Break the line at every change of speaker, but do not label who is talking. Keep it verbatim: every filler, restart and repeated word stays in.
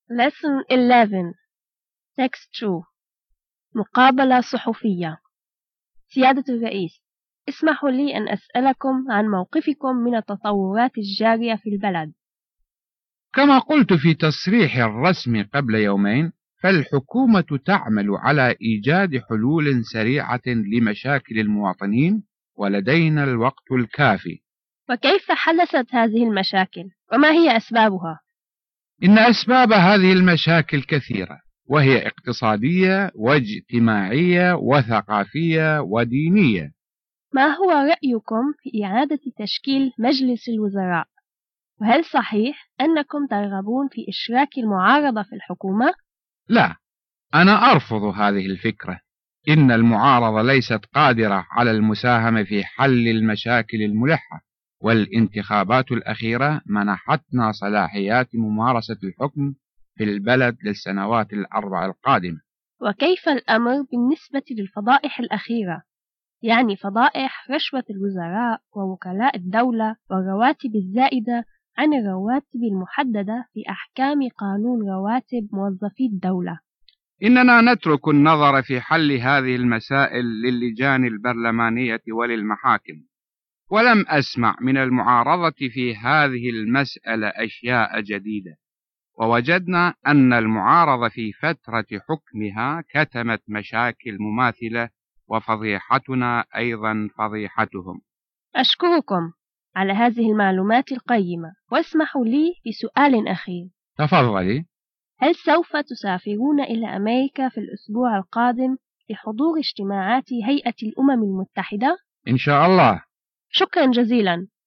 Lesson eleven Text two مقابلة صحفية. سيادة الرئيس، اسمحوا لي أن أسألكم عن موقفكم من التطورات الجارية في البلد.
كما قلت في تصريح الرسمي قبل يومين، فالحكومة تعمل على إيجاد حلول سريعة لمشاكل المواطنين، ولدينا الوقت الكافي.
وكيف حدثت هذه المشاكل؟ وما هي أسبابها؟
إن أسباب هذه المشاكل كثيرة، وهي اقتصادية واجتماعية وثقافية ودينية.
ما هو رأيكم في إعادة تشكيل مجلس الوزراء؟ وهل صحيح أنكم ترغبون في إشراك المعارضة في الحكومة؟
لا، أنا أرفض هذه الفكرة. إن المعارضة ليست قادرة على المساهمة في حل المشاكل الملحة، والانتخابات الأخيرة منحتنا صلاحيات ممارسة الحكم في البلد للسنوات الأربع القادمة.
وكيف الأمر بالنسبة للفضائح الأخيرة؟ يعني فضائح رشوة الوزراء ووكلاء الدولة والرواتب الزائدة عن الرواتب المحددة في أحكام قانون رواتب موظفي الدولة.
إننا نترك النظر في حل هذه المسائل للجان البرلمانية وللمحاكم، ولم أسمع من المعارضة في هذه المسألة أشياء جديدة، ووجدنا أن المعارضة في فترة حكمها كتمت مشاكل مماثلة، وفضيحتنا أيضا فضيحتهم.
أشكركم على هذه المعلومات القيمة، واسمحوا لي بسؤال أخير.
تفضلي.
هل سوف تسافرون إلى أمريكا في الأسبوع القادم لحضور اجتماعات هيئة الأمم المتحدة؟
إن شاء الله.
شكرا جزيلا.